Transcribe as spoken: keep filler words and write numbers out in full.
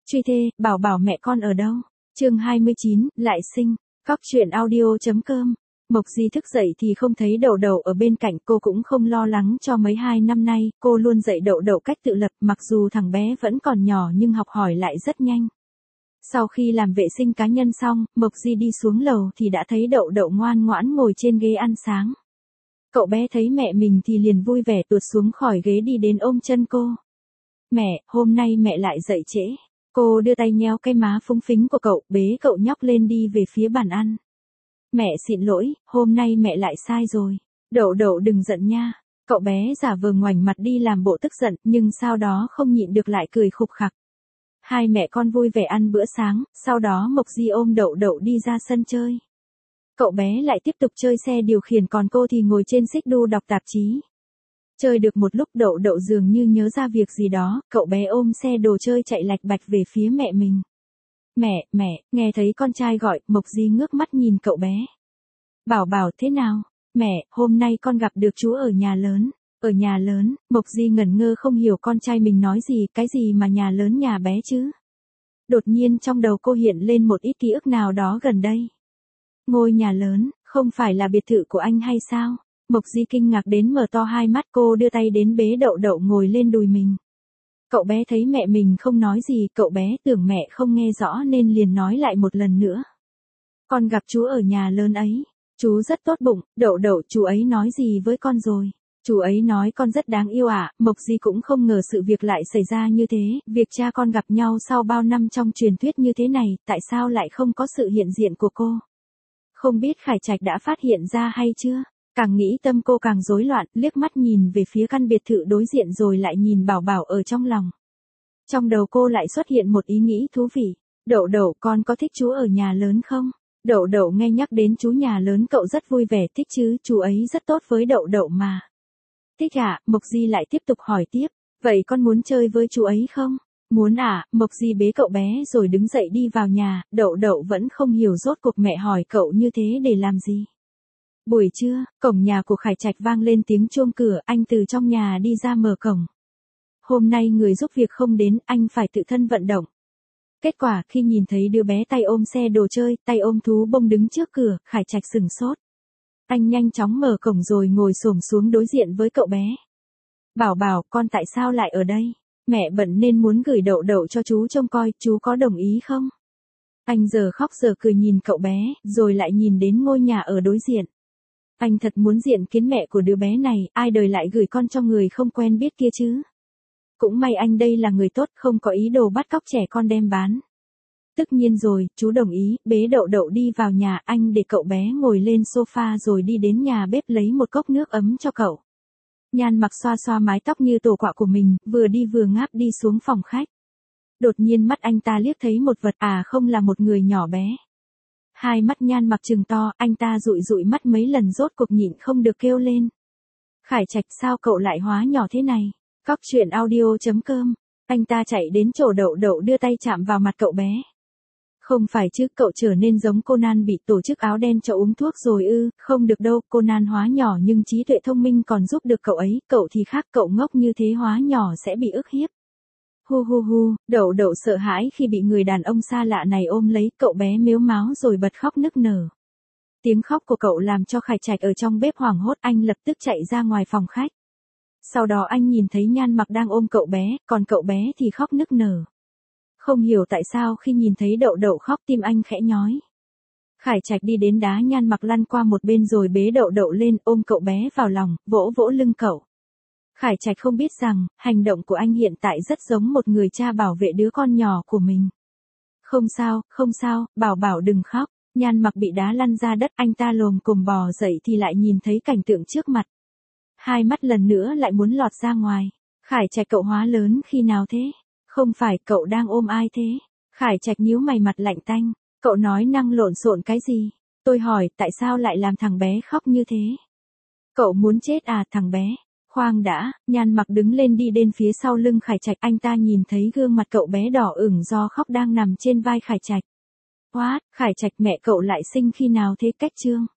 Truy thê, bảo bảo mẹ con ở đâu? Chương hai mươi chín, lại sinh. Cóc truyện audio.com. Mộc Di thức dậy thì không thấy Đậu Đậu ở bên cạnh, cô cũng không lo lắng cho mấy hai năm nay, cô luôn dạy Đậu Đậu cách tự lập, mặc dù thằng bé vẫn còn nhỏ nhưng học hỏi lại rất nhanh. Sau khi làm vệ sinh cá nhân xong, Mộc Di đi xuống lầu thì đã thấy Đậu Đậu ngoan ngoãn ngồi trên ghế ăn sáng. Cậu bé thấy mẹ mình thì liền vui vẻ tuột xuống khỏi ghế đi đến ôm chân cô. Mẹ, hôm nay mẹ lại dậy trễ. Cô đưa tay nhéo cái má phúng phính của cậu, bế cậu nhóc lên đi về phía bàn ăn. Mẹ xin lỗi, hôm nay mẹ lại sai rồi. Đậu Đậu đừng giận nha. Cậu bé giả vờ ngoảnh mặt đi làm bộ tức giận, nhưng sau đó không nhịn được lại cười khục khặc. Hai mẹ con vui vẻ ăn bữa sáng, sau đó Mộc Di ôm Đậu Đậu đi ra sân chơi. Cậu bé lại tiếp tục chơi xe điều khiển, còn cô thì ngồi trên xích đu đọc tạp chí. Chơi được một lúc Đậu Đậu dường như nhớ ra việc gì đó, cậu bé ôm xe đồ chơi chạy lạch bạch về phía mẹ mình. Mẹ, mẹ, nghe thấy con trai gọi, Mộc Di ngước mắt nhìn cậu bé. Bảo bảo thế nào? Mẹ, hôm nay con gặp được chú ở nhà lớn. Ở nhà lớn, Mộc Di ngẩn ngơ không hiểu con trai mình nói gì, cái gì mà nhà lớn nhà bé chứ? Đột nhiên trong đầu cô hiện lên một ít ký ức nào đó gần đây. Ngôi nhà lớn, không phải là biệt thự của anh hay sao? Mộc Di kinh ngạc đến mở to hai mắt, cô đưa tay đến bế Đậu Đậu ngồi lên đùi mình. Cậu bé thấy mẹ mình không nói gì, cậu bé tưởng mẹ không nghe rõ nên liền nói lại một lần nữa. Con gặp chú ở nhà lớn ấy, chú rất tốt bụng. Đậu Đậu, chú ấy nói gì với con rồi? Chú ấy nói con rất đáng yêu ạ. À? Mộc Di cũng không ngờ sự việc lại xảy ra như thế, việc cha con gặp nhau sau bao năm trong truyền thuyết như thế này, tại sao lại không có sự hiện diện của cô? Không biết Khải Trạch đã phát hiện ra hay chưa? Càng nghĩ tâm cô càng rối loạn, liếc mắt nhìn về phía căn biệt thự đối diện rồi lại nhìn Bảo Bảo ở trong lòng. Trong đầu cô lại xuất hiện một ý nghĩ thú vị. Đậu Đậu, con có thích chú ở nhà lớn không? Đậu Đậu nghe nhắc đến chú nhà lớn cậu rất vui vẻ. Thích chứ, chú ấy rất tốt với Đậu Đậu mà. Thích à? Mộc Di lại tiếp tục hỏi tiếp. Vậy con muốn chơi với chú ấy không? Muốn à? Mộc Di bế cậu bé rồi đứng dậy đi vào nhà. Đậu Đậu vẫn không hiểu rốt cuộc mẹ hỏi cậu như thế để làm gì. Buổi trưa, cổng nhà của Khải Trạch vang lên tiếng chuông cửa, anh từ trong nhà đi ra mở cổng. Hôm nay người giúp việc không đến, anh phải tự thân vận động. Kết quả khi nhìn thấy đứa bé tay ôm xe đồ chơi, tay ôm thú bông đứng trước cửa, Khải Trạch sửng sốt. Anh nhanh chóng mở cổng rồi ngồi xổm xuống đối diện với cậu bé. Bảo Bảo, con tại sao lại ở đây? Mẹ bận nên muốn gửi Đậu Đậu cho chú trông coi, chú có đồng ý không? Anh giờ khóc giờ cười nhìn cậu bé, rồi lại nhìn đến ngôi nhà ở đối diện. Anh thật muốn diện kiến mẹ của đứa bé này, ai đời lại gửi con cho người không quen biết kia chứ. Cũng may anh đây là người tốt, không có ý đồ bắt cóc trẻ con đem bán. Tất nhiên rồi, chú đồng ý, bế Đậu Đậu đi vào nhà, anh để cậu bé ngồi lên sofa rồi đi đến nhà bếp lấy một cốc nước ấm cho cậu. Nhan Mặc xoa xoa mái tóc như tổ quạ của mình, vừa đi vừa ngáp đi xuống phòng khách. Đột nhiên mắt anh ta liếc thấy một vật, à không, là một người nhỏ bé. Hai mắt Nhan Mặc trừng to, anh ta dụi dụi mắt mấy lần rốt cuộc nhịn không được kêu lên. Khải Trạch, sao cậu lại hóa nhỏ thế này? Cóc truyện audio.com. Anh ta chạy đến chỗ Đậu Đậu đưa tay chạm vào mặt cậu bé. Không phải chứ, cậu trở nên giống Conan bị tổ chức áo đen cho uống thuốc rồi ư? Không được đâu, Conan hóa nhỏ nhưng trí tuệ thông minh còn giúp được cậu ấy, cậu thì khác, cậu ngốc như thế hóa nhỏ sẽ bị ức hiếp. Hu hu hu, Đậu Đậu sợ hãi khi bị người đàn ông xa lạ này ôm lấy, cậu bé mếu máo rồi bật khóc nức nở. Tiếng khóc của cậu làm cho Khải Trạch ở trong bếp hoảng hốt, anh lập tức chạy ra ngoài phòng khách. Sau đó anh nhìn thấy Nhan Mặc đang ôm cậu bé, còn cậu bé thì khóc nức nở. Không hiểu tại sao khi nhìn thấy Đậu Đậu khóc tim anh khẽ nhói. Khải Trạch đi đến đá Nhan Mặc lăn qua một bên rồi bế Đậu Đậu lên, ôm cậu bé vào lòng, vỗ vỗ lưng cậu. Khải Trạch không biết rằng, hành động của anh hiện tại rất giống một người cha bảo vệ đứa con nhỏ của mình. Không sao, không sao, Bảo Bảo đừng khóc. Nhan Mặc bị đá lăn ra đất, anh ta lồm cồm bò dậy thì lại nhìn thấy cảnh tượng trước mặt. Hai mắt lần nữa lại muốn lọt ra ngoài. Khải Trạch, cậu hóa lớn khi nào thế? Không phải, cậu đang ôm ai thế? Khải Trạch nhíu mày, mặt lạnh tanh. Cậu nói năng lộn xộn cái gì? Tôi hỏi, tại sao lại làm thằng bé khóc như thế? Cậu muốn chết à thằng bé? Khoan đã, Nhan Mặc đứng lên đi đến phía sau lưng Khải Trạch, anh ta nhìn thấy gương mặt cậu bé đỏ ửng do khóc đang nằm trên vai Khải Trạch. What, Khải Trạch, mẹ cậu lại sinh khi nào thế? Cách chương